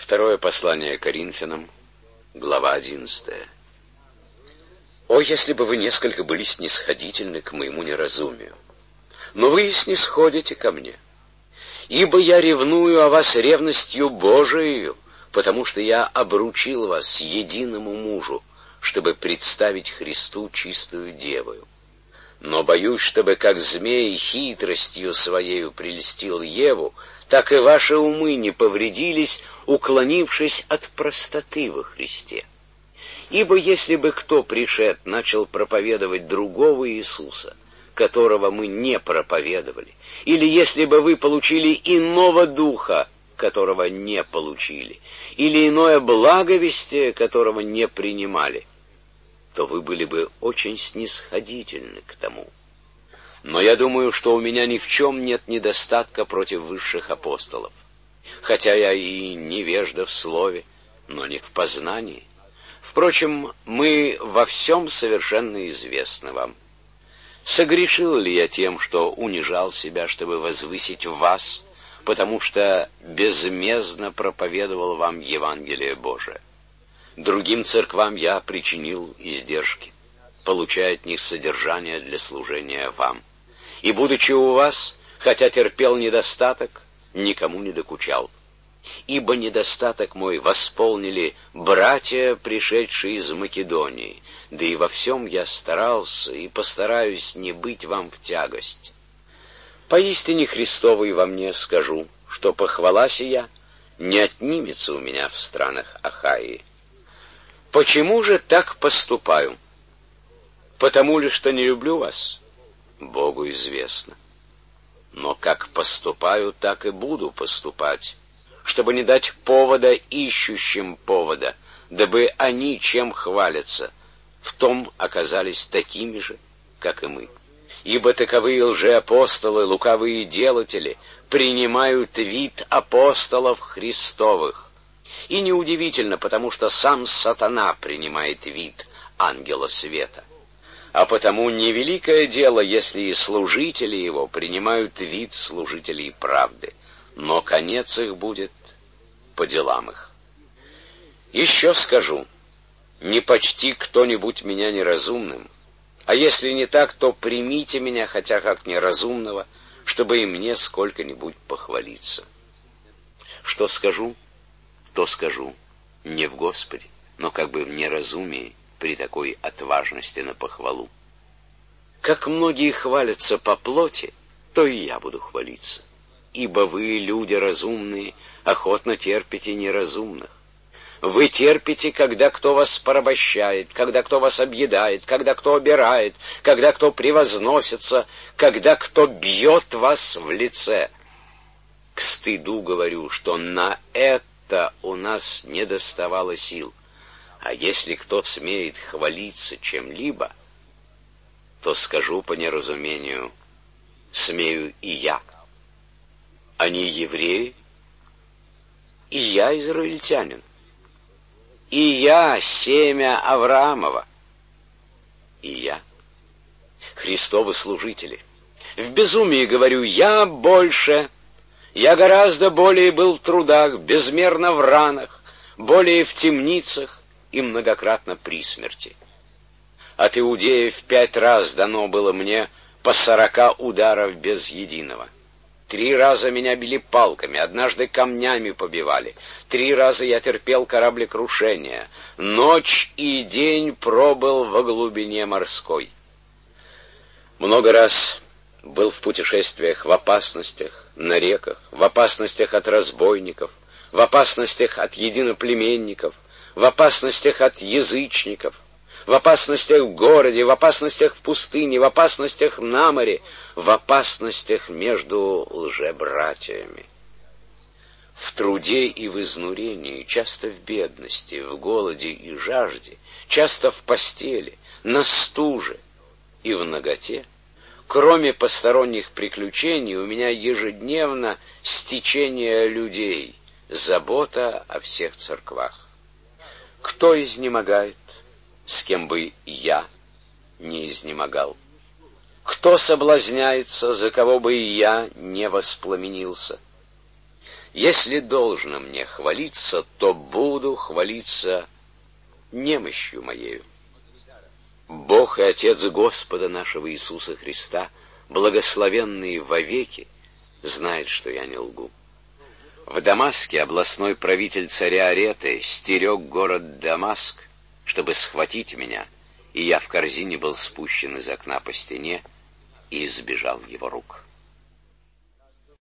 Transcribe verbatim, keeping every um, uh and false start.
Второе послание Коринфянам, глава одиннадцатая. «О, если бы вы несколько были снисходительны к моему неразумию! Но вы снисходите ко мне, ибо я ревную о вас ревностью Божией, потому что я обручил вас единому мужу, чтобы представить Христу чистую девою. Но боюсь, чтобы как змей хитростью своею прельстил Еву, так и ваши умы не повредились, уклонившись от простоты во Христе. Ибо если бы кто, пришед, начал проповедовать другого Иисуса, которого мы не проповедовали, или если бы вы получили иного духа, которого не получили, или иное благовестие, которого не принимали, то вы были бы очень снисходительны к тому. Но я думаю, что у меня ни в чем нет недостатка против высших апостолов, хотя я и невежда в слове, но не в познании. Впрочем, мы во всем совершенно известны вам. Согрешил ли я тем, что унижал себя, чтобы возвысить вас, потому что безмездно проповедовал вам Евангелие Божие? Другим церквам я причинил издержки, получая от них содержание для служения вам. И, будучи у вас, хотя терпел недостаток, никому не докучал. Ибо недостаток мой восполнили братья, пришедшие из Македонии, да и во всем я старался и постараюсь не быть вам в тягость. Поистине Христовой во мне скажу, что похвала сия не отнимется у меня в странах Ахаии. Почему же так поступаю? Потому ли, что не люблю вас? Богу известно. Но как поступаю, так и буду поступать, чтобы не дать повода ищущим повода, дабы они чем хвалятся, в том оказались такими же, как и мы. Ибо таковые лжеапостолы, лукавые делатели, принимают вид апостолов Христовых. И неудивительно, потому что сам сатана принимает вид ангела света. А потому невеликое дело, если и служители его принимают вид служителей правды, но конец их будет по делам их. Еще скажу, не почти кто-нибудь меня неразумным, а если не так, то примите меня хотя как неразумного, чтобы и мне сколько-нибудь похвалиться. Что скажу, то скажу, не в Господе, но как бы в неразумии, при такой отважности на похвалу. Как многие хвалятся по плоти, то и я буду хвалиться. Ибо вы, люди разумные, охотно терпите неразумных. Вы терпите, когда кто вас порабощает, когда кто вас объедает, когда кто обирает, когда кто превозносится, когда кто бьет вас в лице. К стыду говорю, что на это у нас не доставало сил. А если кто смеет хвалиться чем-либо, то скажу по неразумению, смею и я. Они евреи, и я израильтянин, и я семя Авраамова, и я Христовы служители. В безумии говорю, я больше, я гораздо более был в трудах, безмерно в ранах, более в темницах и многократно при смерти. От иудеев пять раз дано было мне по сорока ударов без единого. Три раза меня били палками, однажды камнями побивали. Три раза я терпел кораблекрушение. Ночь и день пробыл во глубине морской. Много раз был в путешествиях, в опасностях, на реках, в опасностях от разбойников, в опасностях от единоплеменников, в опасностях от язычников, в опасностях в городе, в опасностях в пустыне, в опасностях на море, в опасностях между лжебратьями. В труде и в изнурении, часто в бедности, в голоде и жажде, часто в постели, на стуже и в наготе, кроме посторонних приключений, у меня ежедневно стечение людей, забота о всех церквах. Кто изнемогает, с кем бы я не изнемогал? Кто соблазняется, за кого бы и я не воспламенился? Если должно мне хвалиться, то буду хвалиться немощью моею. Бог и Отец Господа нашего Иисуса Христа, благословенный вовеки, знает, что я не лгу. В Дамаске областной правитель царя Ареты стерег город Дамаск, чтобы схватить меня, и я в корзине был спущен из окна по стене и избежал его рук.